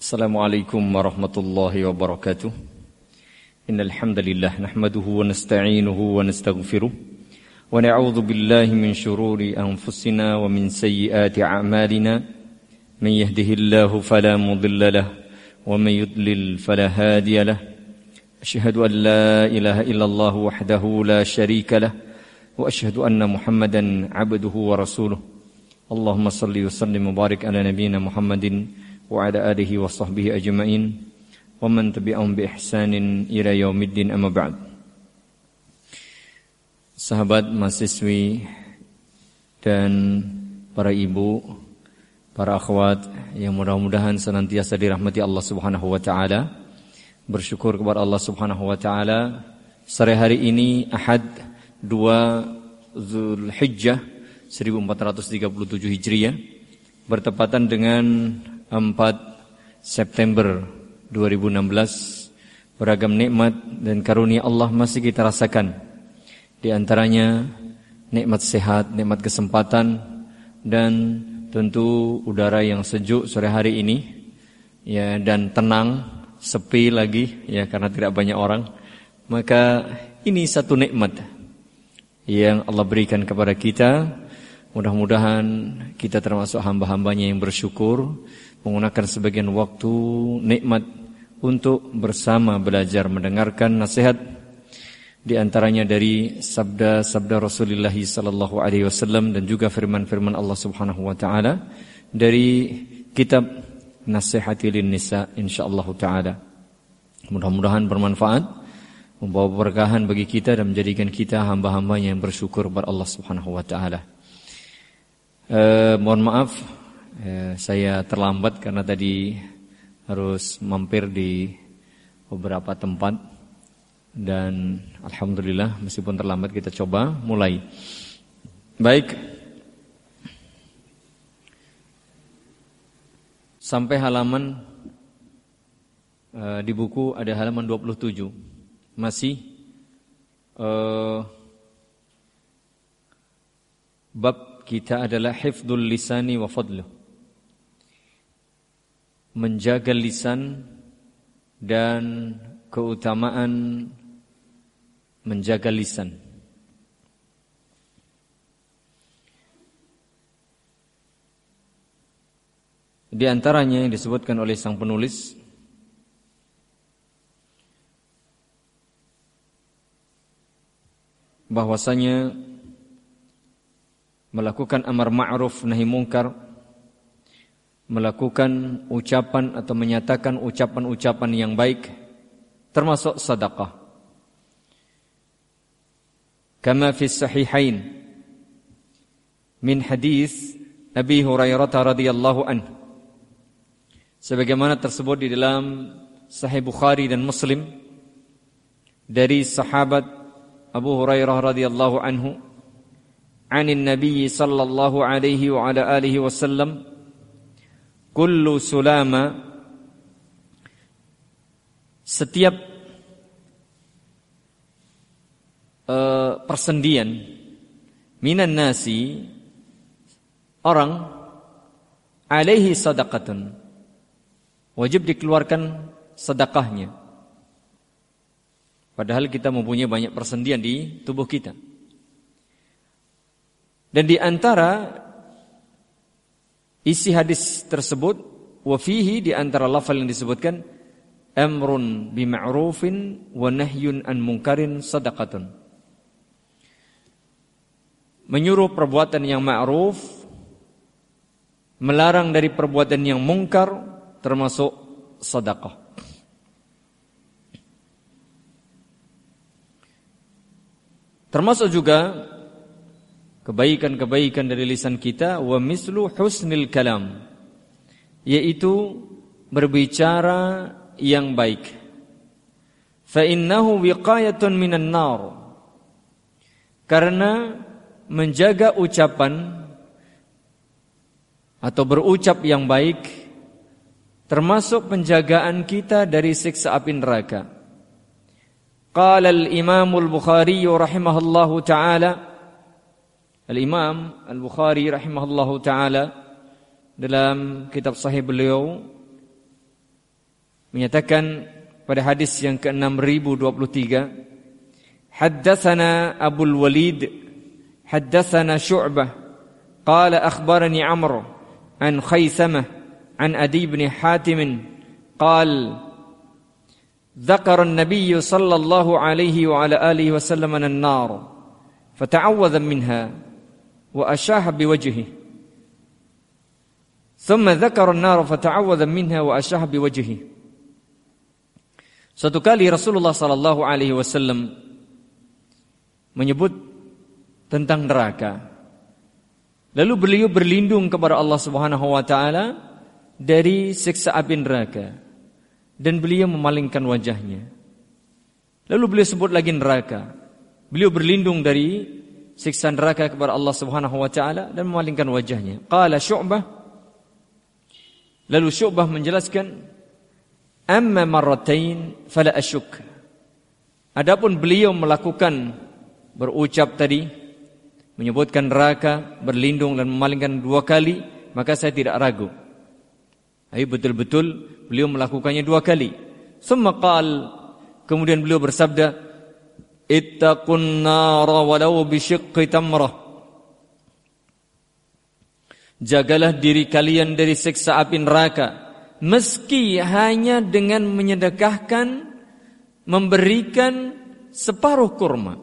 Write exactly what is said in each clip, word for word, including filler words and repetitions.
Assalamualaikum warahmatullahi wabarakatuh. Innal hamdalillah nahmaduhu wa nasta'inuhu wa nastaghfiruh wa na'udzu billahi min shururi anfusina wa min sayyiati a'malina. Man yahdihillahu fala mudilla lahu wa man yudlil fala hadiya lahu. Asyhadu an la ilaha illallah wahdahu la syarika lahu wa asyhadu anna Muhammadan 'abduhu wa rasuluh. Allahumma shalli wa sallim wa barik ala nabiyyina Muhammadin wa ala alihi wa sahbihi ajma'in wa man tabi'ahum bi ihsanin ila yaumiddin, amma ba'd. Sahabat mahasiswi dan para ibu, para akhwat yang mudah-mudahan senantiasa dirahmati Allah Subhanahu wa taala. Bersyukur kepada Allah Subhanahu wa taala, sore hari ini Ahad dua Zulhijjah seribu empat ratus tiga puluh tujuh Hijriah bertepatan dengan empat September dua ribu enam belas. Beragam nikmat dan karunia Allah masih kita rasakan. Di antaranya nikmat sehat, nikmat kesempatan, dan tentu udara yang sejuk sore hari ini, ya, dan tenang, sepi lagi, ya, karena tidak banyak orang. Maka ini satu nikmat yang Allah berikan kepada kita. Mudah-mudahan kita termasuk hamba-hambanya yang bersyukur, menggunakan sebagian waktu nikmat untuk bersama belajar mendengarkan nasihat, di antaranya dari sabda-sabda Rasulullah sallallahu alaihi wasallam dan juga firman-firman Allah Subhanahu wa taala dari kitab Nasihatil Nisa, insyaallah taala. Mudah-mudahan bermanfaat, membawa keberkahan bagi kita dan menjadikan kita hamba-hambanya yang bersyukur kepada Allah Subhanahu wa taala. Eh, mohon maaf, Eh, saya terlambat karena tadi harus mampir di beberapa tempat, dan alhamdulillah meskipun terlambat kita coba mulai. Baik, sampai halaman eh, di buku ada halaman dua puluh tujuh. Masih eh, bab kita adalah hifdzul lisani wa fadluh, menjaga lisan dan keutamaan menjaga lisan. Di antaranya yang disebutkan oleh sang penulis, bahwasanya melakukan amar ma'ruf nahi munkar, melakukan ucapan atau menyatakan ucapan-ucapan yang baik termasuk sedekah. Kama fi sahihain min hadis Abi Hurairah radhiyallahu anhu, sebagaimana tersebut di dalam Sahih Bukhari dan Muslim dari sahabat Abu Hurairah radhiyallahu anhu, anin Nabi sallallahu alaihi wa ala alihi wasallam, kullu sulama, setiap uh, persendian, minan nasi, orang, alaihi sadaqatun, wajib dikeluarkan sedekahnya. Padahal kita mempunyai banyak persendian di tubuh kita. Dan di antara isi hadis tersebut, wa fihi, di antara lafal yang disebutkan, amrun bima'rufin wa nahyun an munkarin sadaqatun, menyuruh perbuatan yang ma'ruf, melarang dari perbuatan yang mungkar, termasuk sedekah. Termasuk juga kebaikan-kebaikan dari lisan kita, wa mislu husnil kalam, yaitu berbicara yang baik. Fa innahu wiqayatun minan nar, karena menjaga ucapan atau berucap yang baik termasuk penjagaan kita dari siksa api neraka. Qala al-Imam al-Bukhari rahimahullahu ta'ala, Al-Imam Al-Bukhari rahimahullahu ta'ala dalam kitab sahih beliau menyatakan pada hadis yang ke enam ribu dua puluh tiga, haddatsana Abul Walid haddatsana Syu'bah qala akhbarani Amr an Khaysamah an Adi bin Hatim qala ذكر النبي صلى الله عليه وعلى آله وسلم النار فتعوذ منها وأشاح بوجهه ثم ذكر النار فتعوذ منها وأشاح بوجهه. Suatu kali Rasulullah sallallahu alaihi wasallam menyebut tentang neraka. Lalu beliau berlindung kepada Allah Subhanahu wa taala dari siksa api neraka. Dan beliau memalingkan wajahnya. Lalu beliau sebut lagi neraka. Beliau berlindung dari siksa neraka kepada Allah Subhanahu wa taala dan memalingkan wajahnya. Qala Syu'bah. Lalu Syu'bah menjelaskan, amma marratain fala asyuk. Adapun beliau melakukan berucap tadi, menyebutkan neraka, berlindung dan memalingkan dua kali, maka saya tidak ragu. Ayo betul-betul beliau melakukannya dua kali. Summa qal, kemudian beliau bersabda, ittaqun nara walau bisyiqqi tamrah. Jagalah diri kalian dari siksa api neraka, meski hanya dengan menyedekahkan, memberikan separuh kurma.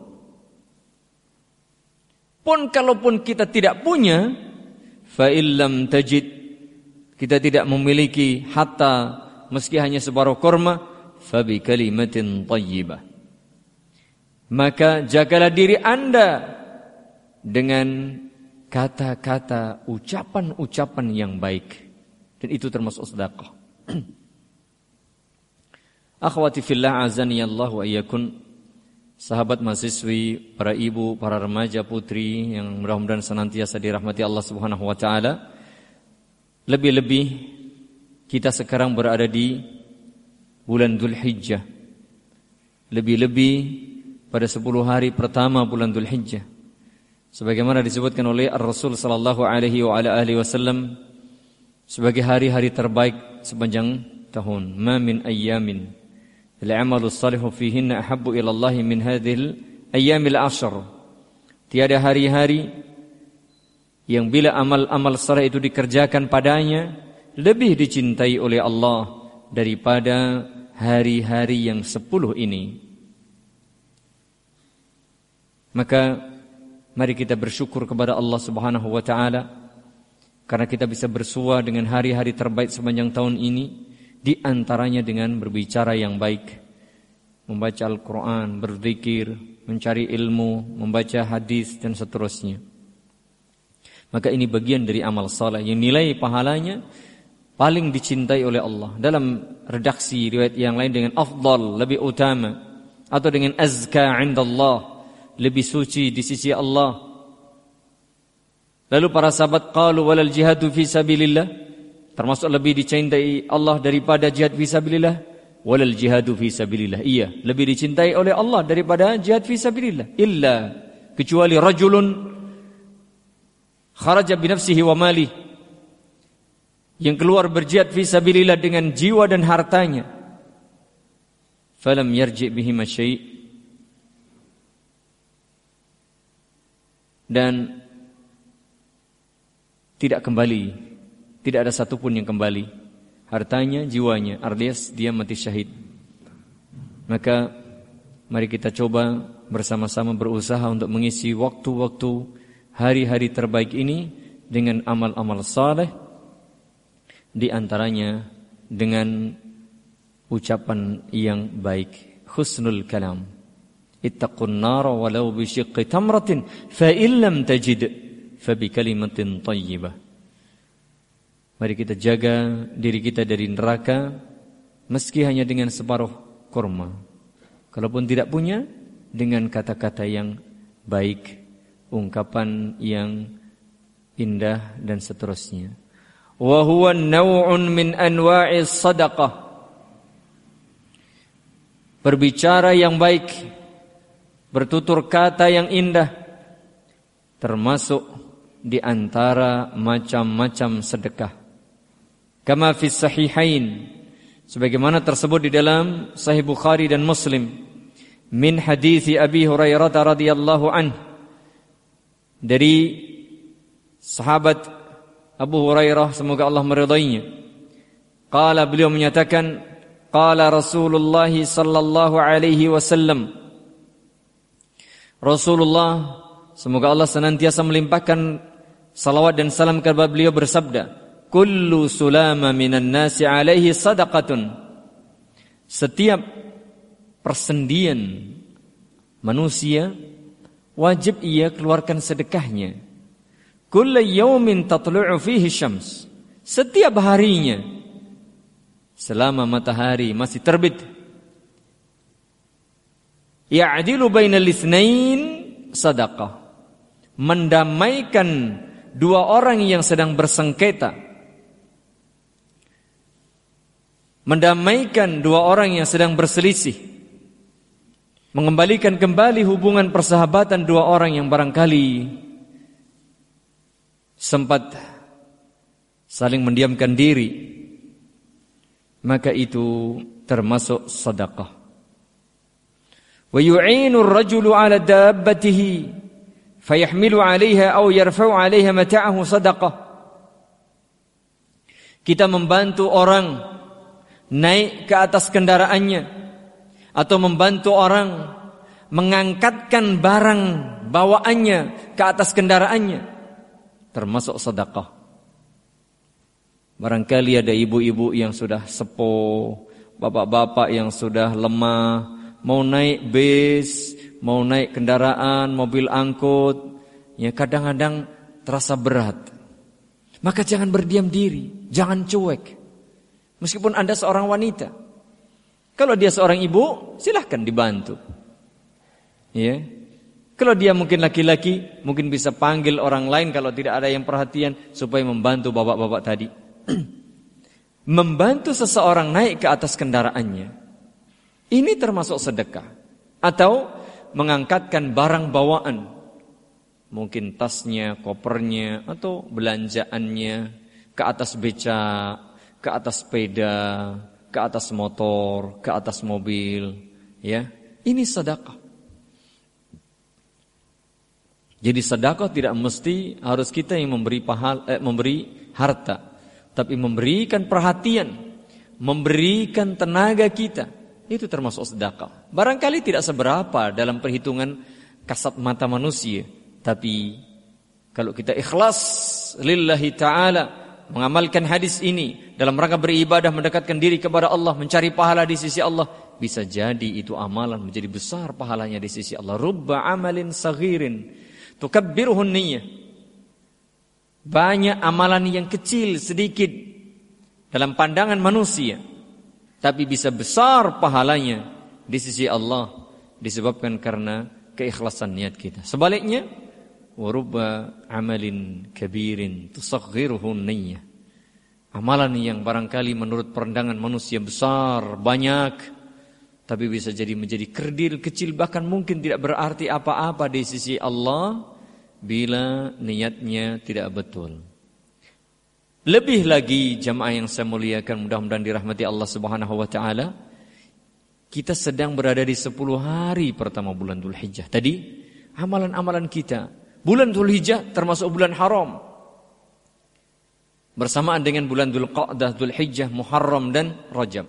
Pun kalaupun kita tidak punya, fa illam tajid, kita tidak memiliki hatta meski hanya separuh kurma, fa bi kalimatin thayyibah, maka jagalah diri Anda dengan kata-kata, ucapan-ucapan yang baik, dan itu termasuk sedekah. Akhwati fillah azani Allah wa iyyakum, sahabat mahasiswi, para ibu, para remaja putri yang mudah-mudahan senantiasa dirahmati Allah Subhanahu wa taala. Lebih-lebih kita sekarang berada di bulan Dzulhijjah. Lebih-lebih pada sepuluh hari pertama bulan Dzulhijjah. Sebagaimana disebutkan oleh Ar-Rasul sallallahu alaihi wa ala alihi wasallam sebagai hari-hari terbaik sepanjang tahun. Ma min ayyamin al-'amalu shalihu fihinna ahabbu ila Allah min hadhil ayyamil ashr. Tiada hari-hari yang bila amal-amal saleh itu dikerjakan padanya lebih dicintai oleh Allah daripada hari-hari yang sepuluh ini. Maka mari kita bersyukur kepada Allah Subhanahu wa taala karena kita bisa bersua dengan hari-hari terbaik sepanjang tahun ini, di antaranya dengan berbicara yang baik, membaca Al-Qur'an, berzikir, mencari ilmu, membaca hadis dan seterusnya. Maka ini bagian dari amal saleh yang nilai pahalanya paling dicintai oleh Allah. Dalam redaksi riwayat yang lain dengan afdal, lebih utama, atau dengan azka 'indallah, lebih suci di sisi Allah. Lalu para sahabat qalu walal jihadu fi sabilillah, termasuk lebih dicintai Allah daripada jihad fi sabilillah. Walal jihadu fi sabilillah, iya, lebih dicintai oleh Allah daripada jihad fi sabilillah. Illa, kecuali rajulun kharaja binafsihi wa mali, yang keluar berjihad fi sabilillah dengan jiwa dan hartanya, falam yarji bihi masyai', dan tidak kembali, tidak ada satupun yang kembali, hartanya, jiwanya, alias dia mati syahid. Maka mari kita coba bersama-sama berusaha untuk mengisi waktu-waktu hari-hari terbaik ini dengan amal-amal saleh, di antaranya dengan ucapan yang baik, husnul kalam. Ittaqun nara walau bisyiqqi tamratin fa illam tajid fa bi kalimatin thayyibah. Mari kita jaga diri kita dari neraka meski hanya dengan separuh kurma. Kalaupun tidak punya, dengan kata-kata yang baik, ungkapan yang indah dan seterusnya. Wa huwa naw'un min anwa'is sadaqah. Berbicara yang baik, bertutur kata yang indah, termasuk di antara macam-macam sedekah. Kama fi sahihain, sebagaimana tersebut di dalam Sahih Bukhari dan Muslim min hadits Abi Hurairah radhiyallahu anhu, dari sahabat Abu Hurairah semoga Allah meridainya. Qala, beliau menyatakan, qala Rasulullah sallallahu alaihi wasallam, Rasulullah semoga Allah senantiasa melimpahkan salawat dan salam kepada beliau bersabda, kullu sulama minan nasi alaihi sadaqatun, setiap persendian manusia wajib ia keluarkan sedekahnya. Kullu yawmin tatlu'u fihi syams, setiap harinya selama matahari masih terbit. Ya'dilu bainal itsnain sadaqah, mendamaikan dua orang yang sedang bersengketa, mendamaikan dua orang yang sedang berselisih, mengembalikan kembali hubungan persahabatan dua orang yang barangkali sempat saling mendiamkan diri, maka itu termasuk sedekah. Wa yu'inu ar-rajulu 'ala dabbatihi fayahmilu 'alayha aw yarfa'u 'alayha mata'ahu sedekah. Kita membantu orang naik ke atas kendaraannya atau membantu orang mengangkatkan barang bawaannya ke atas kendaraannya, termasuk sedekah. Barangkali ada ibu-ibu yang sudah sepuh, bapak-bapak yang sudah lemah, mau naik bis, mau naik kendaraan, mobil angkut, ya kadang-kadang terasa berat. Maka jangan berdiam diri, jangan cuek. Meskipun Anda seorang wanita, kalau dia seorang ibu, silahkan dibantu. Ya. Kalau dia mungkin laki-laki, mungkin bisa panggil orang lain kalau tidak ada yang perhatian supaya membantu bapak-bapak tadi. Membantu seseorang naik ke atas kendaraannya, ini termasuk sedekah. Atau mengangkatkan barang bawaan, mungkin tasnya, kopernya, atau belanjaannya ke atas becak, ke atas sepeda, ke atas motor, ke atas mobil, ya. Ini sedekah. Jadi sedekah tidak mesti harus kita yang memberi pahala, eh, memberi harta, tapi memberikan perhatian, memberikan tenaga kita, itu termasuk sedekah. Barangkali tidak seberapa dalam perhitungan kasat mata manusia, tapi kalau kita ikhlas lillahi ta'ala mengamalkan hadis ini dalam rangka beribadah, mendekatkan diri kepada Allah, mencari pahala di sisi Allah, bisa jadi itu amalan menjadi besar pahalanya di sisi Allah. Rubba amalin saghirin tukabbiruhun niyyah, banyak amalan yang kecil, sedikit dalam pandangan manusia, tapi bisa besar pahalanya di sisi Allah disebabkan karena keikhlasan niat kita. Sebaliknya, wa rubba amalin kabirin tusaghiruhun niyyah, amalan yang barangkali menurut pandangan manusia besar, banyak, tapi bisa jadi menjadi kerdil, kecil, bahkan mungkin tidak berarti apa-apa di sisi Allah bila niatnya tidak betul. Lebih lagi jamaah yang saya muliakan, mudah-mudahan dirahmati Allah Subhanahu wa taala, kita sedang berada di sepuluh hari pertama bulan Dzulhijjah. Tadi amalan-amalan kita, bulan Dzulhijjah termasuk bulan haram, bersamaan dengan bulan Dzulqa'dah, Dzulhijjah, Muharram dan Rajab.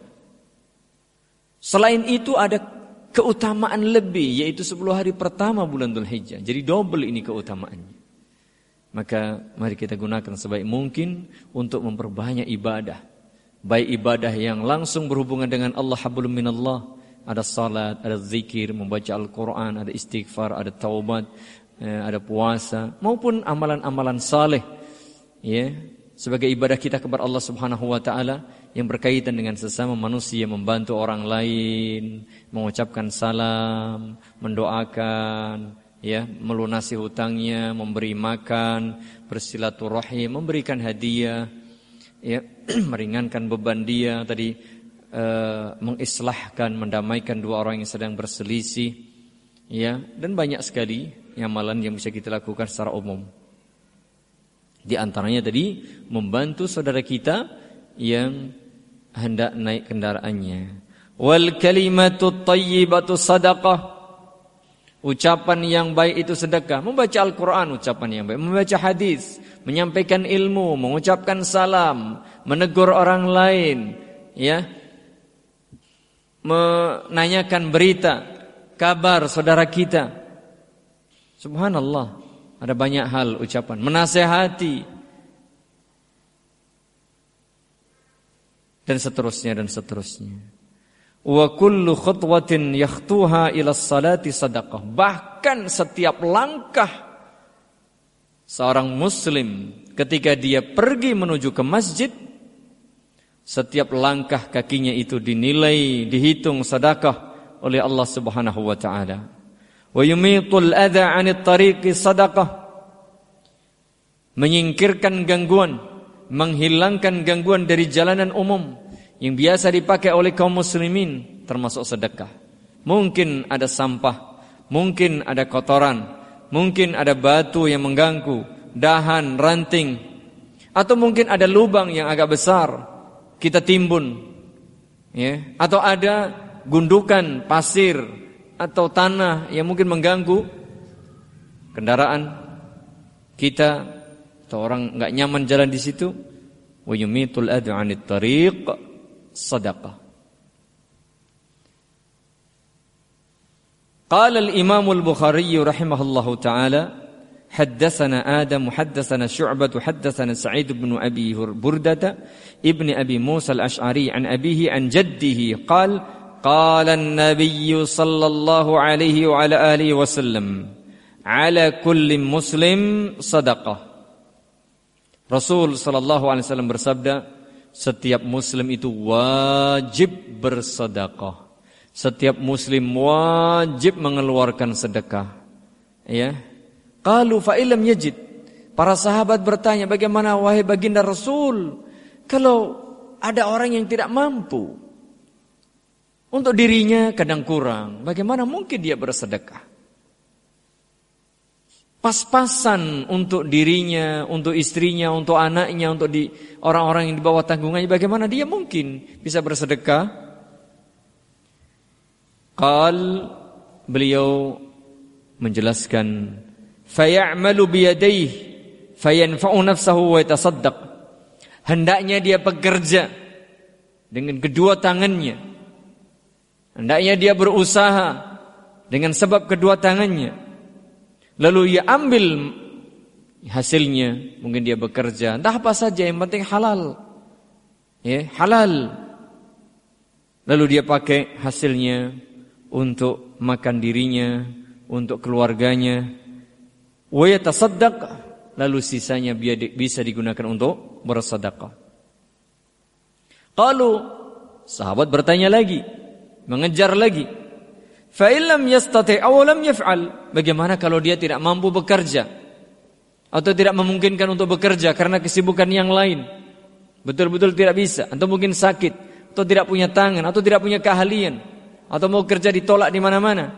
Selain itu ada keutamaan lebih, yaitu sepuluh hari pertama bulan Dzulhijjah. Jadi double ini keutamaannya. Maka mari kita gunakan sebaik mungkin untuk memperbanyak ibadah. Baik ibadah yang langsung berhubungan dengan Allah, hablum minallah, ada salat, ada zikir, membaca Al-Quran, ada istighfar, ada taubat, ada puasa, maupun amalan-amalan saleh, ya, sebagai ibadah kita kepada Allah Subhanahu wa taala yang berkaitan dengan sesama manusia, membantu orang lain, mengucapkan salam, mendoakan, ya, melunasi hutangnya, memberi makan, bersilaturahim, memberikan hadiah, ya, meringankan beban dia tadi, uh, mengislahkan, mendamaikan dua orang yang sedang berselisih, ya, dan banyak sekali amalan yang bisa kita lakukan secara umum. Di antaranya tadi membantu saudara kita yang hendak naik kendaraannya. Wal kalimatu thayyibatu sadaqah. Ucapan yang baik itu sedekah. Membaca Al-Quran ucapan yang baik, membaca hadis, menyampaikan ilmu, mengucapkan salam, menegur orang lain, ya, menanyakan berita, kabar saudara kita. Subhanallah, ada banyak hal ucapan, menasehati, dan seterusnya dan seterusnya. Wa kullu khutwatin yakhtuha ila salati sadaqah. Bahkan setiap langkah seorang muslim ketika dia pergi menuju ke masjid, setiap langkah kakinya itu dinilai, dihitung sedekah oleh Allah Subhanahu wa taala. Wa yumitul adza 'anit tariqi sadaqah. Menyingkirkan gangguan, menghilangkan gangguan dari jalanan umum yang biasa dipakai oleh kaum muslimin, termasuk sedekah. Mungkin ada sampah, mungkin ada kotoran, mungkin ada batu yang mengganggu, dahan, ranting, atau mungkin ada lubang yang agak besar kita timbun, ya, atau ada gundukan pasir atau tanah yang mungkin mengganggu kendaraan kita, atau orang enggak nyaman jalan di situ. Wa yumitul adha 'anit tariq sadaqah. Qala al-Imam al-Bukhari rahimahullahu ta'ala, haddatsana Adam, haddatsana Syu'bah, haddatsana Sa'id bin Abi Burdah ibn Abi Musa al-Ash'ari an abihi an jaddihi qala qala an-nabiy sallallahu alaihi wa ala alihi wasallam ala kulli muslim sadaqah. Rasul sallallahu alaihi wasallam bersabda, setiap muslim itu wajib bersedekah. Setiap muslim wajib mengeluarkan sedekah. Ya. Qalu fa illam yajid. Para sahabat bertanya, bagaimana wahai baginda Rasul, kalau ada orang yang tidak mampu, untuk dirinya kadang kurang, bagaimana mungkin dia bersedekah? Pas-pasan untuk dirinya, untuk istrinya, untuk anaknya, untuk di orang-orang yang di bawah tanggungannya, bagaimana dia mungkin bisa bersedekah? Qal, beliau menjelaskan, fayamalu biyadayhi fayanfa'u nafsahu wa yatasaddaq. Hendaknya dia bekerja dengan kedua tangannya. Hendaknya dia berusaha dengan sebab kedua tangannya. Lalu ia ambil hasilnya, mungkin dia bekerja, entah apa saja, yang penting halal. Ya, halal. Lalu dia pakai hasilnya untuk makan dirinya, untuk keluarganya. Wa yatasaddaq, lalu sisanya bisa digunakan untuk bersedekah. Qalu, sahabat bertanya lagi, mengejar lagi. Fa illam yastati' aw lam yaf'al. Bagaimana kalau dia tidak mampu bekerja atau tidak memungkinkan untuk bekerja karena kesibukan yang lain? Betul-betul tidak bisa, atau mungkin sakit, atau tidak punya tangan, atau tidak punya keahlian, atau mau kerja ditolak di mana-mana.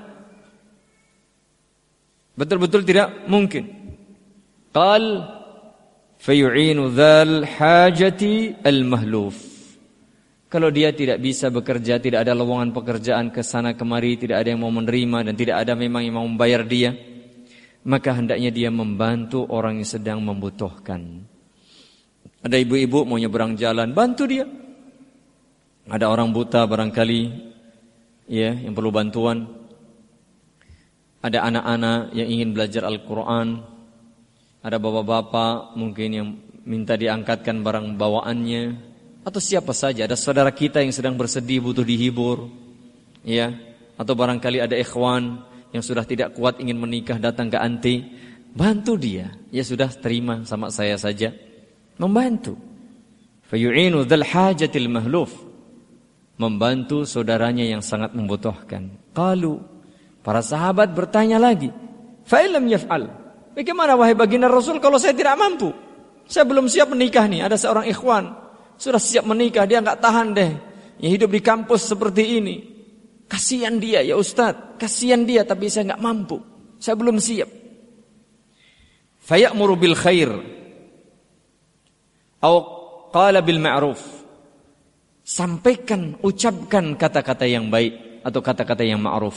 Betul-betul tidak mungkin. Qal fayu'inu dzal hajati al-mahluf. Kalau dia tidak bisa bekerja, tidak ada lowongan pekerjaan ke sana kemari, tidak ada yang mau menerima dan tidak ada memang yang mau membayar dia, maka hendaknya dia membantu orang yang sedang membutuhkan. Ada ibu-ibu mau nyeberang jalan, bantu dia. Ada orang buta barangkali, ya, yang perlu bantuan. Ada anak-anak yang ingin belajar Al-Quran. Ada bapak-bapak mungkin yang minta diangkatkan barang bawaannya. Atau siapa saja, ada saudara kita yang sedang bersedih butuh dihibur, ya, atau barangkali ada ikhwan yang sudah tidak kuat ingin menikah datang ke anti, bantu dia. Ya sudah, terima sama saya saja, membantu. Fayu'inu dzal hajatil mahluf, membantu saudaranya yang sangat membutuhkan. Qalu, para sahabat bertanya lagi, fa illam yaf'al, bagaimana wahai baginda Rasul kalau saya tidak mampu? Saya belum siap menikah nih, ada seorang ikhwan sudah siap menikah, dia enggak tahan deh ya hidup di kampus seperti ini. Kasihan dia ya Ustaz, kasihan dia, tapi saya enggak mampu, saya belum siap. Fayamuru bil khair atau qala bil ma'ruf. Sampaikan, ucapkan kata-kata yang baik atau kata-kata yang ma'ruf.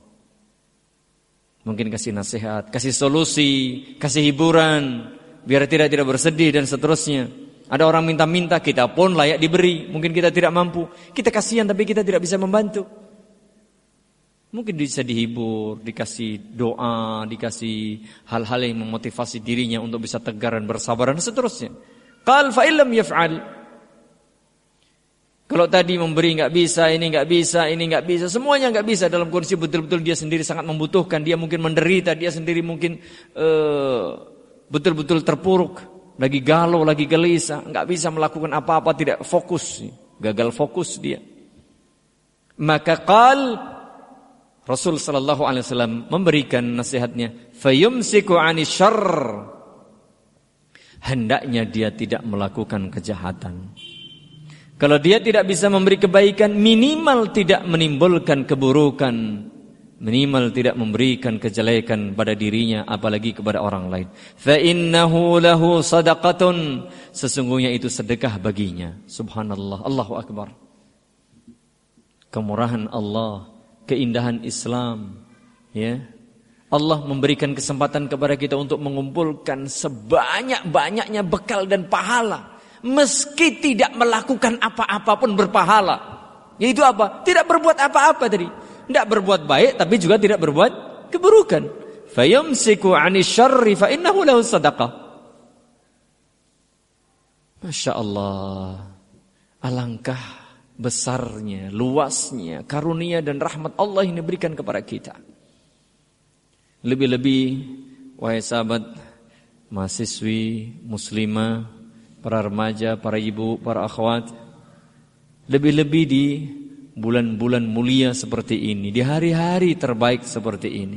Mungkin kasih nasihat, kasih solusi, kasih hiburan, biar tidak tidak bersedih dan seterusnya. Ada orang minta-minta, kita pun layak diberi. Mungkin kita tidak mampu, kita kasihan tapi kita tidak bisa membantu. Mungkin bisa dihibur, dikasih doa, dikasih hal-hal yang memotivasi dirinya untuk bisa tegar dan bersabar dan seterusnya. Qal fa illam yaf'al. Kalau tadi memberi enggak bisa, ini enggak bisa, ini enggak bisa, semuanya enggak bisa dalam kondisi betul-betul dia sendiri sangat membutuhkan, dia mungkin menderita, dia sendiri mungkin uh, betul-betul terpuruk, lagi galau, lagi gelisah, enggak bisa melakukan apa-apa, tidak fokus, gagal fokus dia. Maka qal Rasul sallallahu alaihi wasallam memberikan nasihatnya, fayumsiku 'ani syarr. Hendaknya dia tidak melakukan kejahatan. Kalau dia tidak bisa memberi kebaikan, minimal tidak menimbulkan keburukan, minimal tidak memberikan kejelekan pada dirinya, apalagi kepada orang lain. Fa innahu lahu sadaqatun. Sesungguhnya itu sedekah baginya. Subhanallah, Allahu akbar. Kemurahan Allah, keindahan Islam, ya. Allah memberikan kesempatan kepada kita untuk mengumpulkan sebanyak-banyaknya bekal dan pahala. Meski tidak melakukan apa-apa pun berpahala. Yaitu apa? Tidak berbuat apa-apa tadi. Tidak berbuat baik tapi juga tidak berbuat keburukan. Fayumsiku 'ani syarri fa innahu lahu sadaqah. Masya Allah. Alangkah besarnya, luasnya karunia dan rahmat Allah yang diberikan kepada kita. Lebih-lebih wahai sahabat mahasiswi muslimah, para remaja, para ibu, para akhwat, lebih-lebih di bulan-bulan mulia seperti ini, di hari-hari terbaik seperti ini,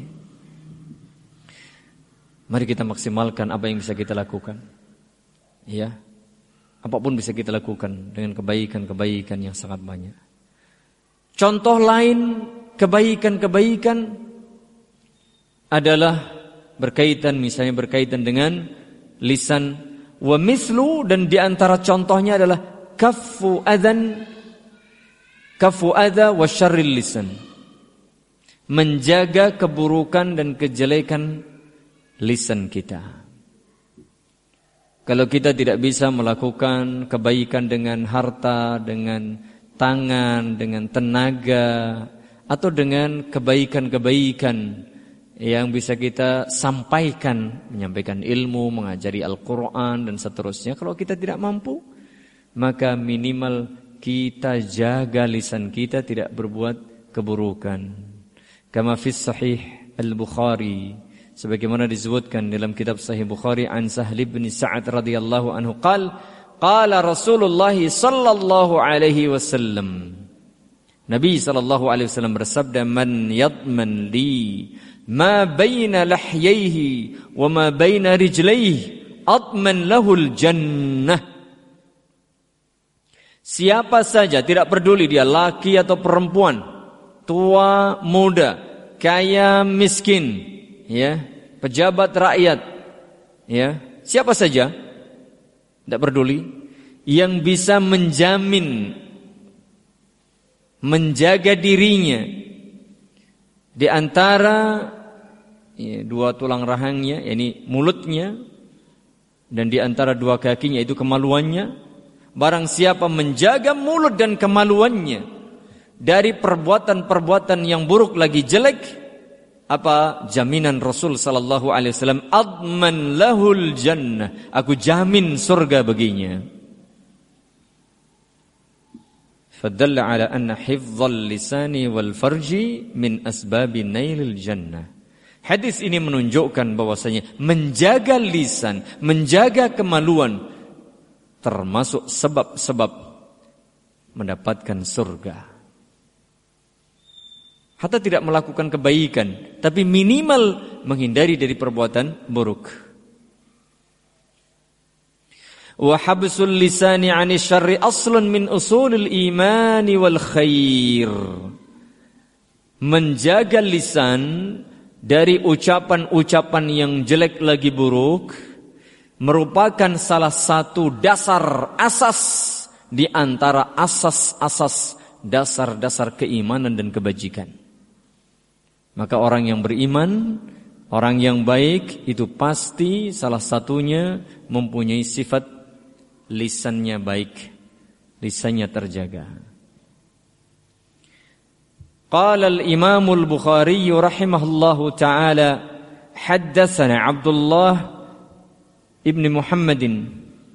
mari kita maksimalkan apa yang bisa kita lakukan. Ya, apapun bisa kita lakukan dengan kebaikan-kebaikan yang sangat banyak. Contoh lain kebaikan-kebaikan adalah berkaitan, misalnya berkaitan dengan lisan. Wa mislu, dan diantara contohnya adalah kaffu adzan, kaffu adza wa syarril lisan. Menjaga keburukan dan kejelekan lisan kita. Kalau kita tidak bisa melakukan kebaikan dengan harta, dengan tangan, dengan tenaga, atau dengan kebaikan-kebaikan yang bisa kita sampaikan, menyampaikan ilmu, mengajari Al-Quran dan seterusnya. Kalau kita tidak mampu, maka minimal kita jaga lisan kita tidak berbuat keburukan. Kama fis sahih Al-Bukhari, sebagaimana disebutkan dalam kitab Sahih Bukhari, an Sahl bin Sa'ad radhiyallahu anhu qala qala Rasulullah sallallahu alaihi wasallam. Nabi sallallahu alaihi wasallam bersabda, man yadman li ma baina lahyaihi wa ma baina rijlaihi atman lahul jannah. Siapa saja, tidak peduli dia laki atau perempuan, tua, muda, kaya, miskin, ya, pejabat, rakyat, ya, siapa saja, tidak peduli, yang bisa menjamin, menjaga dirinya di antara ya, dua tulang rahangnya, yakni mulutnya, dan di antara dua kakinya, itu kemaluannya. Barang siapa menjaga mulut dan kemaluannya dari perbuatan-perbuatan yang buruk lagi jelek, apa jaminan Rasul sallallahu alaihi wasallam? Adman lahul jannah, aku jamin surga baginya. Fadalla ala anna hifdzal lisani wal farji min asbabi nailil jannah. Hadis ini menunjukkan bahwasanya menjaga lisan, menjaga kemaluan termasuk sebab-sebab mendapatkan surga. Hatta tidak melakukan kebaikan, tapi minimal menghindari dari perbuatan buruk. Wa habsul lisani 'ani syarri aslun min usulil imani wal khair. Menjaga lisan dari ucapan-ucapan yang jelek lagi buruk merupakan salah satu dasar asas di antara asas-asas dasar-dasar keimanan dan kebajikan. Maka orang yang beriman, orang yang baik itu pasti salah satunya mempunyai sifat lisannya baik, lisannya terjaga. Qala al-Imam al-Bukhari rahimahullahu taala, haddatsana Abdullah ibn Muhammadin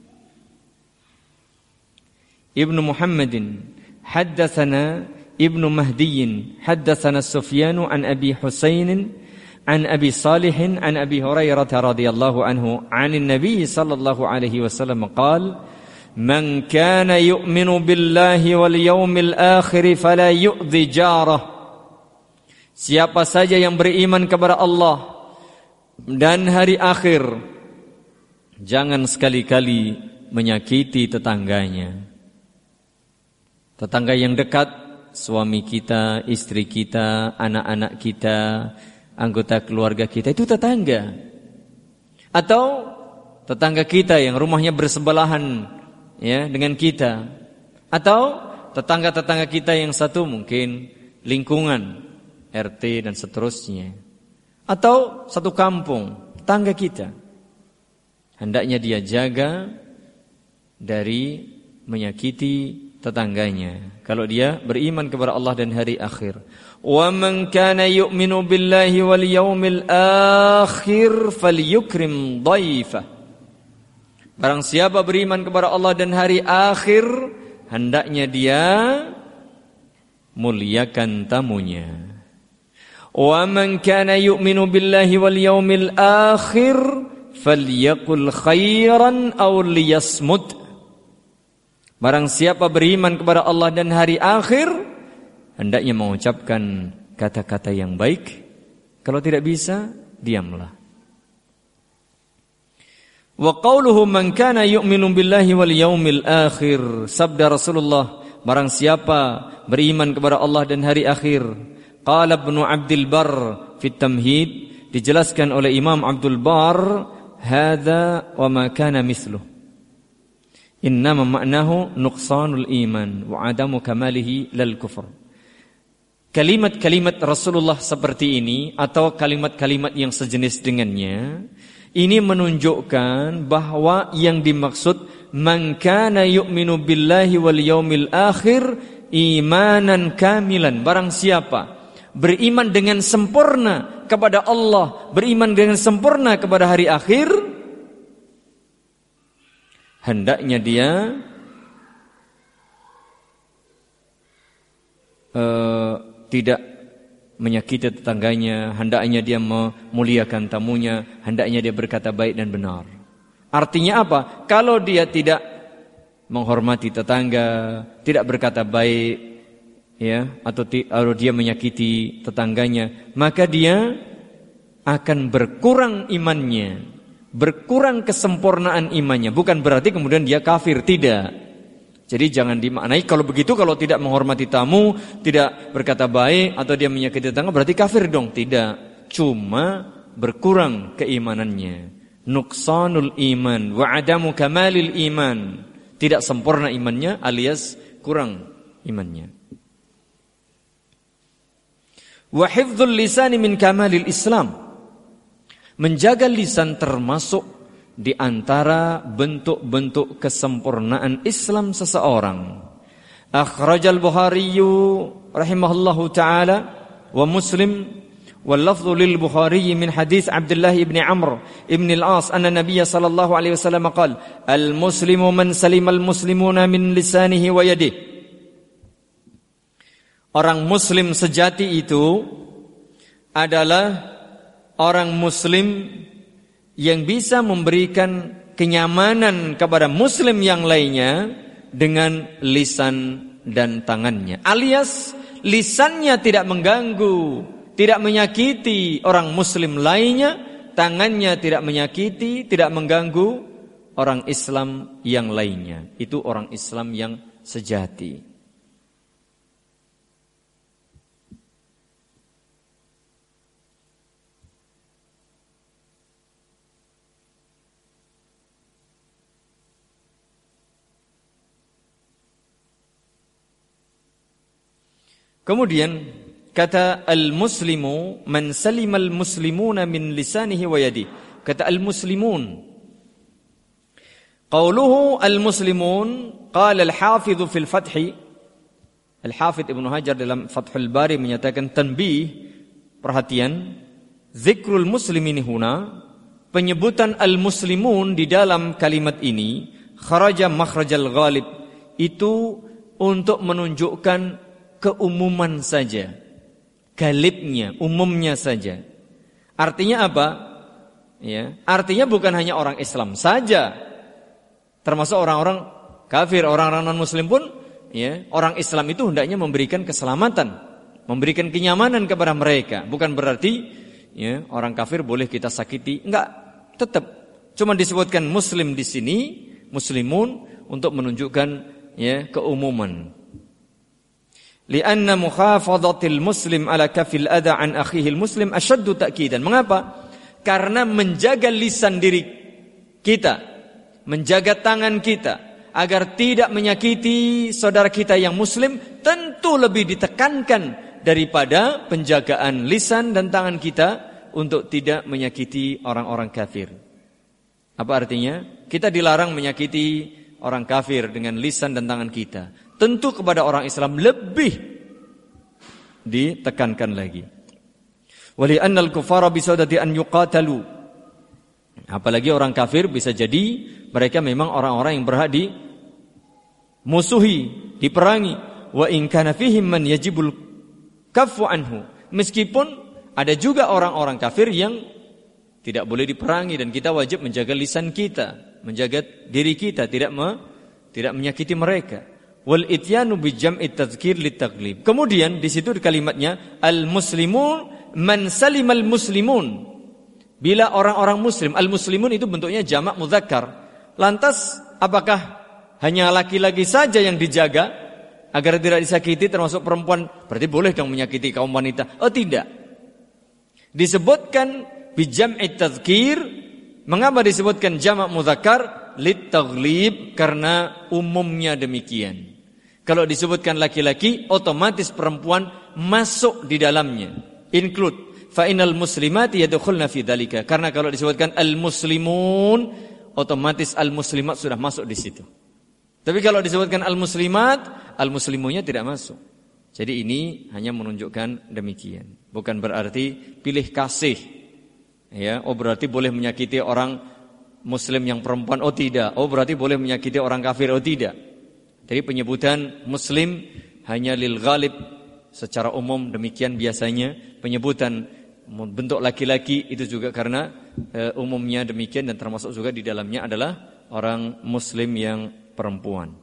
ibn Muhammadin haddatsana ibn Mahdiyin haddatsana Sufyan an Abi Husain an Abi Salih an Abi Hurairah radhiyallahu anhu an an-nabi sallallahu alaihi wasallam qala man kana yu'minu billahi wal yawmil akhir fala yu'dhi jarah. Siapa saja yang beriman kepada Allah dan hari akhir, jangan sekali-kali menyakiti tetangganya. Tetangga yang dekat, suami kita, istri kita, anak-anak kita, anggota keluarga kita, itu tetangga. Atau tetangga kita yang rumahnya bersebelahan ya dengan kita, atau tetangga-tetangga kita yang satu mungkin lingkungan R T dan seterusnya, atau satu kampung, tetangga kita. Hendaknya dia jaga dari menyakiti tetangganya kalau dia beriman kepada Allah dan hari akhir. Wa man kana yu'minu billahi wal yawmil akhir falyukrim dhaifah. Barang siapa beriman kepada Allah dan hari akhir, hendaknya dia muliakan tamunya. Wa man kana yu'minu billahi wal yawmil akhir falyaqul khairan aw liyasmut. Barang siapa beriman kepada Allah dan hari akhir, hendaknya mengucapkan kata-kata yang baik. Kalau tidak bisa, diamlah. Wa qawluhu man kana yu'minu billahi wal yawmil akhir, sabda Rasulullah, barang siapa beriman kepada Allah dan hari akhir. Qala Ibnu Abdul Barr fi Tamhid, dijelaskan oleh Imam Abdul Barr, hadza wa ma kana mithluh. Innama ma'nahu nuqsanul iman wa adamu kamalihi lal kufr. Kalimat-kalimat Rasulullah seperti ini atau kalimat-kalimat yang sejenis dengannya, ini menunjukkan bahwa yang dimaksud man kana yu'minu billahi wal yaumil akhir imanan kamilan. Barang siapa beriman dengan sempurna kepada Allah, beriman dengan sempurna kepada hari akhir, hendaknya dia uh, tidak menyakiti tetangganya, hendaknya dia memuliakan tamunya, hendaknya dia berkata baik dan benar. Artinya apa? Kalau dia tidak menghormati tetangga, tidak berkata baik, ya, atau, atau dia menyakiti tetangganya, maka dia akan berkurang imannya, berkurang kesempurnaan imannya. Bukan berarti kemudian dia kafir, tidak. Jadi jangan dimaknai kalau begitu, kalau tidak menghormati tamu, tidak berkata baik, atau dia menyakiti tetangga, berarti kafir dong. Tidak, cuma berkurang keimanannya. Nuqsanul iman wa adamu kamalil iman. Tidak sempurna imannya alias kurang imannya. Wa hifdzul lisani min kamalil Islam. Menjaga lisan termasuk di antara bentuk-bentuk kesempurnaan Islam seseorang. Akhrajal Bukhari rahimahullahu taala wa Muslim wal lafdhu lil Bukhari min hadits Abdullah ibn Amr ibn al-As anna Nabiy sallallahu alaihi wasallam qala al muslimu man salima al muslimuna min lisanihi wa yadihi. Orang muslim sejati itu adalah orang muslim yang bisa memberikan kenyamanan kepada muslim yang lainnya dengan lisan dan tangannya. Alias lisannya tidak mengganggu, tidak menyakiti orang muslim lainnya, tangannya tidak menyakiti, tidak mengganggu orang Islam yang lainnya. Itu orang Islam yang sejati. Kemudian kata al-muslimu man salimal muslimuna min lisanihi wa yadihi. Kata al-muslimun. Qauluhu al-muslimun qala al-hafidh fil fath. Al-Hafidh Ibnu Hajar dalam Fathul Bari menyatakan tanbih, perhatian, zikrul muslimin huna, penyebutan al-muslimun di dalam kalimat ini kharaja makhrajal ghalib, itu untuk menunjukkan keumuman saja, galibnya, umumnya saja. Artinya apa? Ya, artinya bukan hanya orang Islam saja, termasuk orang-orang kafir, orang-orang non-muslim pun, ya, orang Islam itu hendaknya memberikan keselamatan, memberikan kenyamanan kepada mereka. Bukan berarti, ya, orang kafir boleh kita sakiti, enggak, tetap cuma disebutkan muslim di sini, muslimun, untuk menunjukkan, ya, keumuman. Lianna mukhafadhatil muslim ala kafil adha an akhihil muslim asyaddu ta'kidan. Mengapa? Karena menjaga lisan diri kita, menjaga tangan kita agar tidak menyakiti saudara kita yang muslim tentu lebih ditekankan daripada penjagaan lisan dan tangan kita untuk tidak menyakiti orang-orang kafir. Apa artinya? Kita dilarang menyakiti orang kafir dengan lisan dan tangan kita. Tentu kepada orang Islam lebih ditekankan lagi. Wali annal kufara bisaudati an yuqatalu. Apalagi orang kafir bisa jadi mereka memang orang-orang yang berhak dimusuhi, diperangi. Wa in kana fihim man yajibul kaffu anhu. Meskipun ada juga orang-orang kafir yang tidak boleh diperangi dan kita wajib menjaga lisan kita, menjaga diri kita tidak me, tidak menyakiti mereka. Wal ityanu bi jam'i tadhkir litaglib. Kemudian di situ di kalimatnya al muslimun man salimal muslimun. Bila orang-orang muslim, al muslimun itu bentuknya jamak mudzakkar. Lantas apakah hanya laki-laki saja yang dijaga agar tidak disakiti termasuk perempuan? Berarti boleh dong menyakiti kaum wanita? Oh tidak. Disebutkan bi jam'i tadhkir. Mengapa disebutkan jamak mudzakkar? Litaglib, karena umumnya demikian. Kalau disebutkan laki-laki, otomatis perempuan masuk di dalamnya, include. Fa innal muslimati yadkhulna fi dzalika. Karena kalau disebutkan al-muslimun, otomatis al-muslimat sudah masuk di situ. Tapi kalau disebutkan al-muslimat, al-muslimunya tidak masuk. Jadi ini hanya menunjukkan demikian. Bukan berarti pilih kasih. Ya, oh berarti boleh menyakiti orang muslim yang perempuan, oh tidak. Oh berarti boleh menyakiti orang kafir, oh tidak. Jadi penyebutan muslim hanya lil ghalib secara umum, demikian biasanya. Penyebutan bentuk laki-laki itu juga karena e, umumnya demikian, dan termasuk juga di dalamnya adalah orang muslim yang perempuan.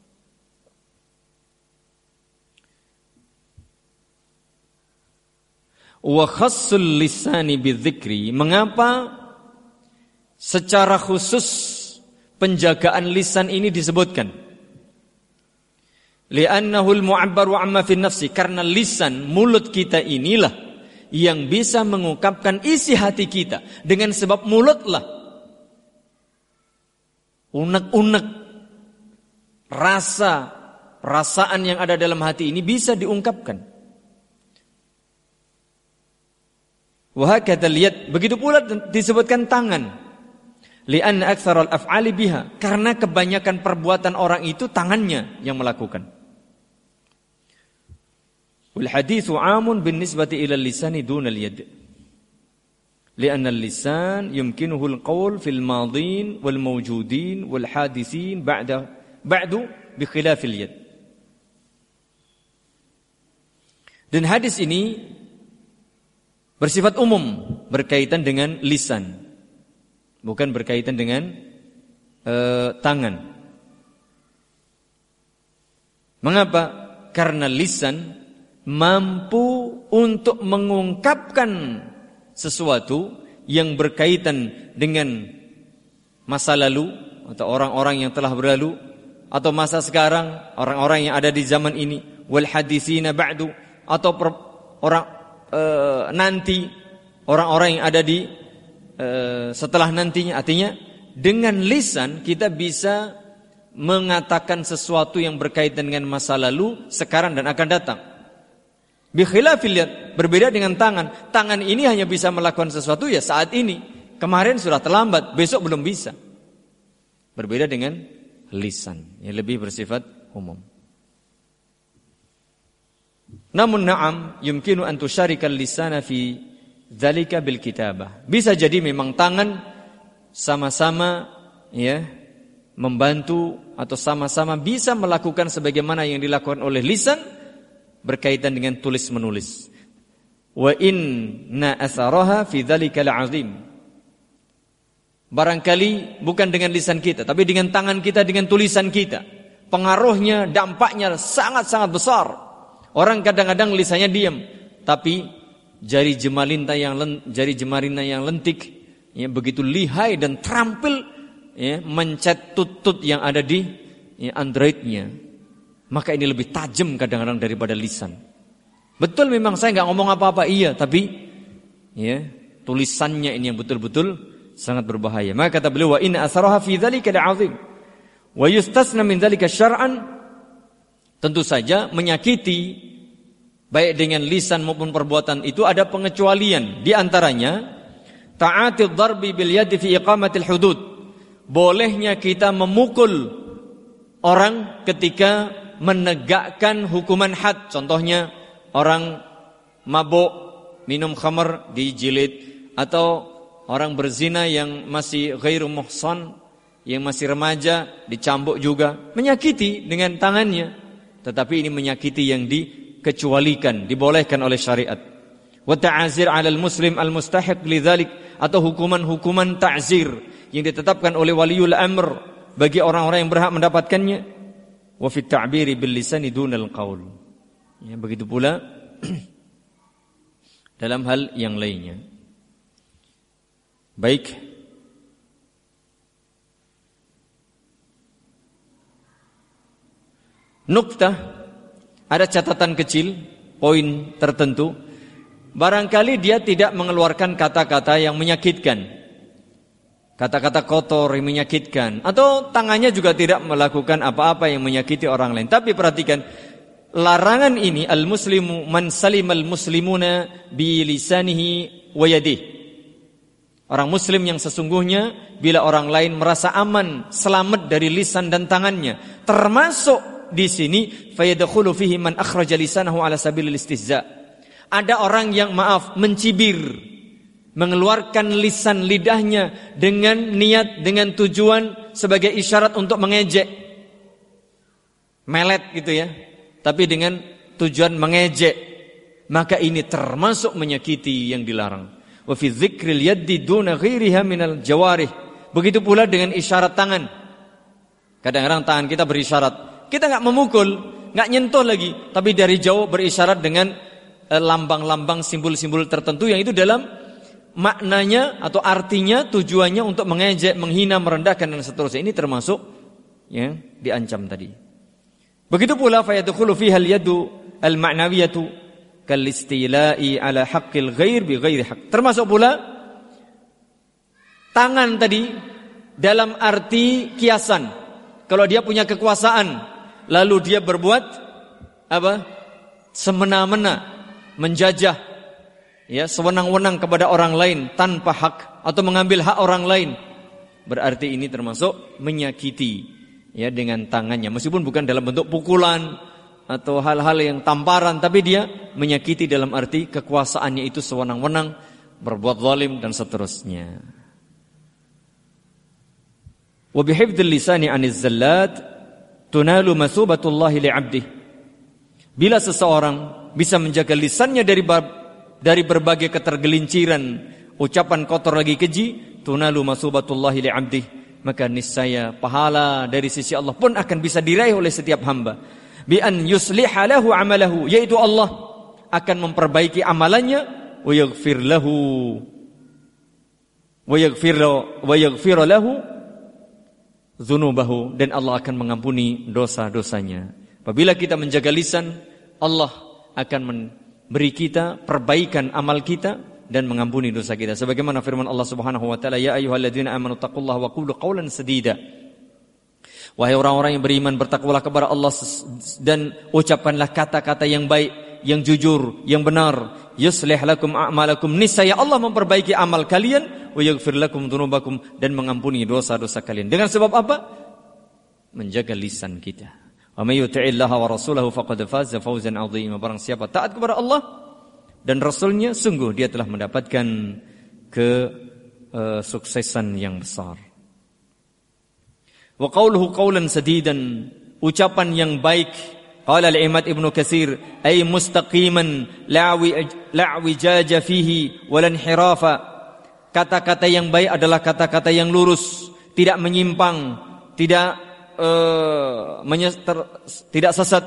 Wa khassul lisani bidzikri. Mengapa secara khusus penjagaan lisan ini disebutkan? Li'annahul mu'abbaru amma fi nafsi. Karena lisan, mulut kita inilah yang bisa mengungkapkan isi hati kita. Dengan sebab mulutlah unek-unek rasa, perasaan yang ada dalam hati ini bisa diungkapkan. Wahakata liyad. Begitu pula disebutkan tangan. Li'anna aktsaral af'ali biha. Karena kebanyakan perbuatan orang itu tangannya yang melakukan. Wal haditsu 'amun bin nisbati ila al-lisani duna al-yad. Li'anna al-lisan yumkinuhu al-qawl fil madin wal mawjudin wal hadithin ba'da ba'du bi khilaf al-yad. Dan hadis ini bersifat umum, berkaitan dengan lisan, bukan berkaitan dengan uh, tangan. Mengapa? Karena lisan mampu untuk mengungkapkan sesuatu yang berkaitan dengan masa lalu atau orang-orang yang telah berlalu, atau masa sekarang, orang-orang yang ada di zaman ini, wal haditsina ba'du, atau per, orang e, nanti, orang-orang yang ada di e, setelah nantinya. Artinya dengan lisan kita bisa mengatakan sesuatu yang berkaitan dengan masa lalu, sekarang dan akan datang. Bi khilafil yad, berbeda dengan tangan. Tangan ini hanya bisa melakukan sesuatu ya saat ini. Kemarin sudah terlambat, besok belum bisa. Berbeda dengan lisan yang lebih bersifat umum. Namun na'am yumkinu an tusyarikal lisana fi dzalika bil kitabah. Bisa jadi memang tangan sama-sama ya membantu atau sama-sama bisa melakukan sebagaimana yang dilakukan oleh lisan berkaitan dengan tulis menulis. Wa inna atharaha fi dzalika la'azim. Barangkali bukan dengan lisan kita, tapi dengan tangan kita, dengan tulisan kita. Pengaruhnya, dampaknya sangat-sangat besar. Orang kadang-kadang lisannya diam, tapi jari jemarinta yang len, jari jemarinta yang lentik, ya, begitu lihai dan terampil, ya, mencet tutut yang ada di ya, Androidnya. Maka ini lebih tajam kadang-kadang daripada lisan. Betul memang saya nggak ngomong apa-apa, iya, tapi ya tulisannya ini yang betul-betul sangat berbahaya. Maka kata beliau, wa inna atharaha fi dzalika la'azim. Wa yustasna min dzalika syar'an. Tentu saja menyakiti baik dengan lisan maupun perbuatan itu ada pengecualian. Di antaranya ta'atil dharbi bil yadi fi iqamatil hudud. Bolehnya kita memukul orang ketika menegakkan hukuman had. Contohnya orang mabuk, minum khamar dijilid, atau orang berzina yang masih ghairu muhsan, yang masih remaja dicambuk juga. Menyakiti dengan tangannya. Tetapi ini menyakiti yang dikecualikan, dibolehkan oleh syariat. Wa ta'zir 'alal muslim al-mustahiq lidzalik, atau hukuman-hukuman ta'zir yang ditetapkan oleh waliul amr bagi orang-orang yang berhak mendapatkannya. Wa fit ta'biri bil lisani dunal qaul. Ya, begitu pula dalam hal yang lainnya. Baik. Nuktah, ada catatan kecil, poin tertentu. Barangkali dia tidak mengeluarkan kata-kata yang menyakitkan, kata-kata kotor yang menyakitkan, atau tangannya juga tidak melakukan apa-apa yang menyakiti orang lain. Tapi perhatikan, larangan ini al-muslimu man salimal muslimuna bi lisanihi wa yadihi. Orang muslim yang sesungguhnya bila orang lain merasa aman, selamat dari lisan dan tangannya, termasuk di sini fayadkhulu fihi man akhraja lisanahu ala sabilil istihza. Ada orang yang maaf mencibir, mengeluarkan lisan lidahnya dengan niat, dengan tujuan sebagai isyarat untuk mengejek, melet gitu ya, tapi dengan tujuan mengejek, maka ini termasuk menyakiti yang dilarang. Wa fi dzikril yaddi duna ghairiha minal jawarih. Begitu pula dengan isyarat tangan. Kadang-kadang tangan kita berisyarat. Kita enggak memukul, enggak nyentuh lagi, tapi dari jauh berisyarat dengan eh, lambang-lambang, simbol-simbol tertentu yang itu dalam maknanya atau artinya, tujuannya untuk mengejek, menghina, merendahkan dan seterusnya. Ini termasuk yang diancam tadi. Begitu pula fayadkhulu fiha al-yadu al-ma'nawiyatu kal-istila'i ala haqqil ghair bi ghairi haqq. Termasuk pula tangan tadi dalam arti kiasan. Kalau dia punya kekuasaan lalu dia berbuat apa? Semena-mena, menjajah, ya, sewenang-wenang kepada orang lain tanpa hak atau mengambil hak orang lain, berarti ini termasuk menyakiti, ya, dengan tangannya, meskipun bukan dalam bentuk pukulan atau hal-hal yang tamparan, tapi dia menyakiti dalam arti kekuasaannya itu sewenang-wenang, berbuat zalim dan seterusnya. Wa bihifdzil lisani 'aniz zallat tunalu masubatullahi li'abdih. Bila seseorang bisa menjaga lisannya dari dari berbagai ketergelinciran, ucapan kotor lagi keji, tunalu masubatullahi li'abdih, maka niscaya pahala dari sisi Allah pun akan bisa diraih oleh setiap hamba. Bi an yusliha lahu amalahu, yaitu Allah akan memperbaiki amalannya, wa yaghfir lahu wa yaghfir wa yaghfir lahu dzunubahu, dan Allah akan mengampuni dosa-dosanya. Apabila kita menjaga lisan, Allah akan memberi kita perbaikan amal kita dan mengampuni dosa kita. Sebagaimana firman Allah Subhanahu wa taala, ya ayyuhalladzina amanu taqullaha wa qulu qawlan sadida. Wahai orang-orang yang beriman, bertakwalah kepada Allah dan ucapkanlah kata-kata yang baik. yang jujur, yang benar. Yuslih lakum a'malakum, niscaya Allah memperbaiki amal kalian, wa yaghfir lakum dzunubakum, dan mengampuni dosa-dosa kalian. Dengan sebab apa? Menjaga lisan kita. Wa may yuti'illaha wa rasulahu faqad faza fawzan 'azima. Barang siapa taat kepada Allah dan Rasulnya, sungguh dia telah mendapatkan kesuksesan yang besar. Wa qawluhu qawlan sadidan, ucapan yang baik. Qala al-Imad Ibnu Katsir, ay mustaqiman la wijaja fihi wa lan hirafa. Kata-kata yang baik adalah kata-kata yang lurus, tidak menyimpang, tidak uh, menyeter, tidak sesat.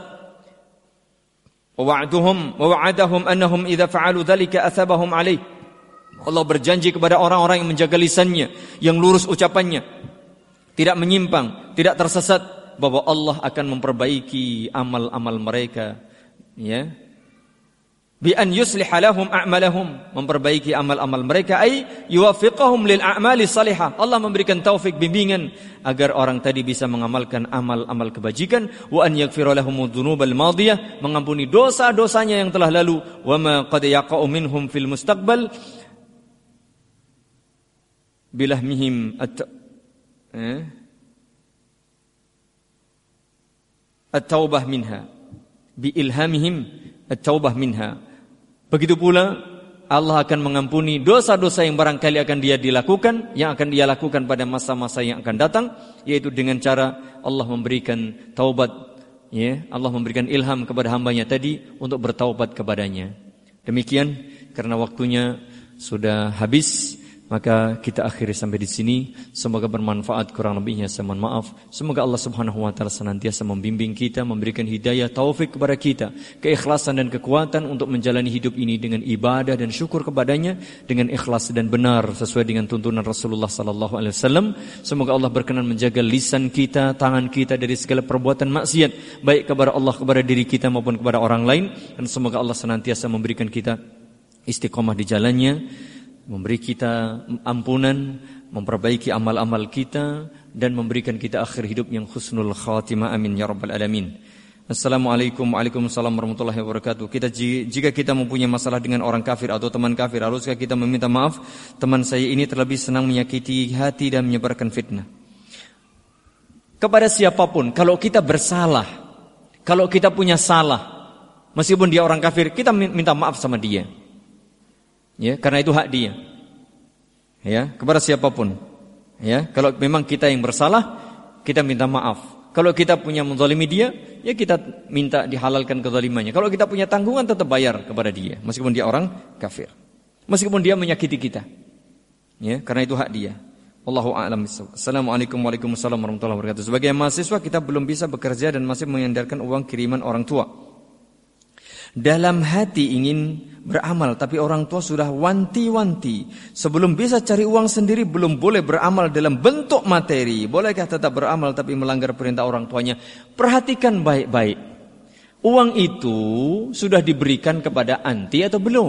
Wa wa'aduhum wa wa'adahum annahum idza fa'alu dzalika atsabahum alaih. Allah berjanji kepada orang-orang yang menjaga lisannya, yang lurus ucapannya, tidak menyimpang, tidak tersesat, bahwa Allah akan memperbaiki amal-amal mereka, ya. Bi an yusliha lahum a'malahum, memperbaiki amal-amal mereka, ay yuwaffiqahum lil a'mali salihah. Allah memberikan taufik, bimbingan agar orang tadi bisa mengamalkan amal-amal kebajikan. Wa an yaghfira lahum dzunubal madiyah, mengampuni dosa-dosanya yang telah lalu. Wa ma qad yaqa'u minhum fil mustaqbal bilahmihim at eh? at-taubah minha, bi ilhamihim at-taubah minha. Begitu pula Allah akan mengampuni dosa-dosa yang barangkali akan dia dilakukan, yang akan dia lakukan pada masa-masa yang akan datang, yaitu dengan cara Allah memberikan taubat, ya, Allah memberikan ilham kepada hambanya tadi untuk bertaubat kepadanya. Demikian, karena waktunya sudah habis, maka kita akhiri sampai di sini. Semoga bermanfaat, kurang lebihnya saya mohon maaf. Semoga Allah Subhanahu wa taala senantiasa membimbing kita, memberikan hidayah, taufik kepada kita, keikhlasan dan kekuatan untuk menjalani hidup ini dengan ibadah dan syukur kepadanya dengan ikhlas dan benar sesuai dengan tuntunan Rasulullah sallallahu alaihi wasallam. Semoga Allah berkenan menjaga lisan kita, tangan kita dari segala perbuatan maksiat, baik kepada Allah, kepada diri kita maupun kepada orang lain, dan semoga Allah senantiasa memberikan kita istiqomah di jalannya, memberi kita ampunan, memperbaiki amal-amal kita, dan memberikan kita akhir hidup yang husnul khatimah. Amin ya rabbal alamin. Assalamualaikum waalaikumsalam warahmatullahi wabarakatuh. Kita jika kita mempunyai masalah dengan orang kafir atau teman kafir, haruskah kita meminta maaf? Teman saya ini terlebih senang menyakiti hati dan menyebarkan fitnah. Kepada siapapun, kalau kita bersalah, kalau kita punya salah, meskipun dia orang kafir, kita minta maaf sama dia. Ya, karena itu hak dia. Ya, kepada siapapun. Ya, kalau memang kita yang bersalah, kita minta maaf. Kalau kita punya menzalimi dia, ya kita minta dihalalkan kezalimannya. Kalau kita punya tanggungan, tetap bayar kepada dia, meskipun dia orang kafir, meskipun dia menyakiti kita. Ya, karena itu hak dia. Wallahu a'lam bishawab. Assalamualaikum warahmatullahi wabarakatuh. Sebagai mahasiswa, kita belum bisa bekerja dan masih mengandalkan uang kiriman orang tua. Dalam hati ingin beramal, tapi orang tua sudah wanti-wanti, sebelum bisa cari uang sendiri belum boleh beramal dalam bentuk materi. Bolehkah tetap beramal tapi melanggar perintah orang tuanya? Perhatikan baik-baik. Uang itu sudah diberikan kepada anti atau belum?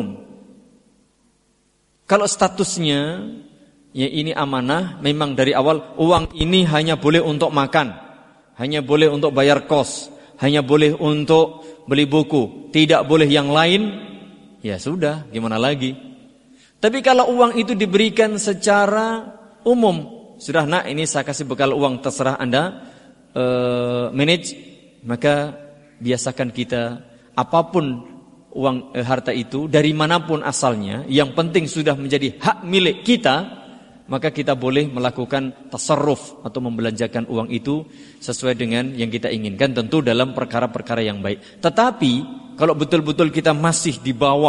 Kalau statusnya, ya ini amanah, memang dari awal uang ini hanya boleh untuk makan, hanya boleh untuk bayar kos, hanya boleh untuk beli buku, tidak boleh yang lain, ya sudah, gimana lagi. Tapi kalau uang itu diberikan secara umum, sudah nak ini saya kasih bekal uang, terserah Anda uh, manage, maka biasakan kita apapun uang eh, harta itu dari manapun asalnya, yang penting sudah menjadi hak milik kita, maka kita boleh melakukan tasarruf atau membelanjakan uang itu sesuai dengan yang kita inginkan, tentu dalam perkara-perkara yang baik. Tetapi kalau betul-betul kita masih di bawah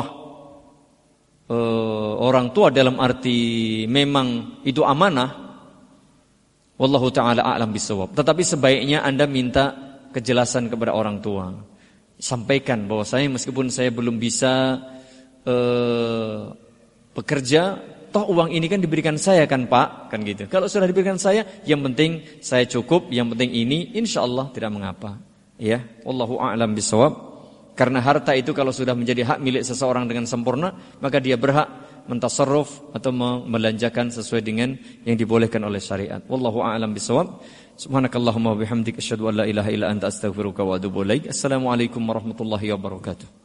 uh, orang tua, dalam arti memang itu amanah, wallahu ta'ala a'lam bishawab, tetapi sebaiknya Anda minta kejelasan kepada orang tua. Sampaikan bahwa saya meskipun saya belum bisa uh, bekerja, toh uang ini kan diberikan saya kan Pak, kan gitu. Kalau sudah diberikan saya, yang penting saya cukup, yang penting ini, insya Allah tidak mengapa. Ya, wallahu a'lam bishawab. Karena harta itu kalau sudah menjadi hak milik seseorang dengan sempurna, maka dia berhak mentasarruf atau membelanjakan sesuai dengan yang dibolehkan oleh syariat. Wallahu a'lam bishawab. Subhanakallahumma wa bihamdika asyhadu an la ilaha illa anta astaghfiruka wa atubu ilaik. Assalamualaikum warahmatullahi wabarakatuh.